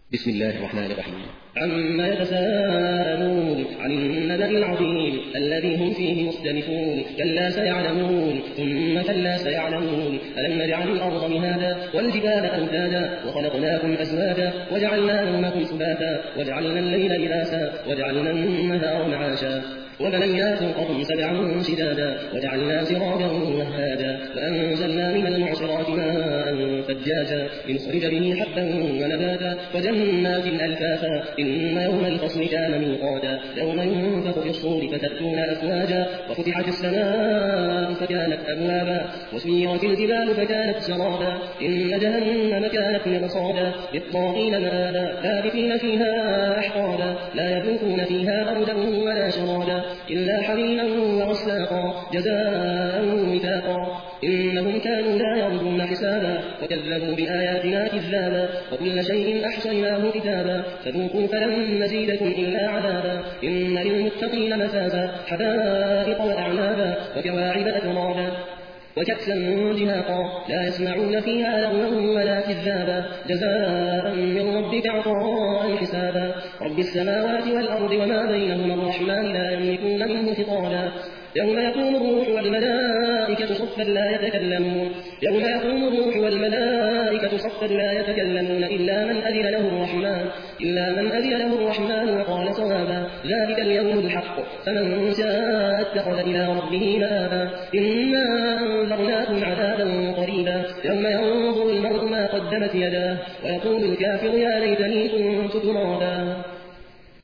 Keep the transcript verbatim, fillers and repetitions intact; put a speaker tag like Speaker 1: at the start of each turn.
Speaker 1: بسم الله الرحمن الرحيم. عما يتساءلون عن النبأ العظيم الذي هم فيه مختلفون. كلا سيعلمون ثم كلا سيعلمون. ألم نجعل الأرض مهادا والجبال أوتادا وخلقناكم أزواجا وجعلنا نومكم سباتا وجعلنا الليل لباسا وجعلنا النهار معاشا وبنينا فوقكم سبعا شدادا وجعلنا سراجا وهاجا وأنزلنا من المعصرات ماء ثجاجا لنخرج به حبا ونباتا وجنات ألفافا إن يوم الفصل كان ميقاتا يوم ينفخ في الصور فتأتون أفواجا وفتحت السماء فكانت أبوابا وسيرت الجبال فكانت سرابا إن جهنم كانت مرصادا للطاغين مآبا لابثين فيها أحقابا لا يذوقون فيها بردا ولا شرابا إلا حميما وغساقا جزاء وفاقا إنهم كانوا لا يرجون حسابا وكذبوا بآياتنا كذابا وكل شيء أحصيناه كتابا فذوقوا فلن نزيدكم إلا عذابا إن للمتقين مفازا حدائق وأعنابا وكواعب أترابا وكأسا دهاقا لا يسمعون فيها لغوا ولا كذابا جزاء من ربك عطاء حسابا رب السماوات والأرض وما بينهما الرحمن لا يملكون منه خطابا يوم يقوم الروح والملائكة صفا لا يتكلمون يوم يقوم الروح والملائكة صفا لا يتكلمون إلا من أذن له الرحمن إلا من أذن له الرحمن وقال صوابا ذلك اليوم الحق فمن شاء اتخذ إلى ربه مآبا إنا أنذرناكم عذابا قريبا يوم ينظر المرء ما قدمت يداه ويقول الكافر يا ليتني كنت ترابا.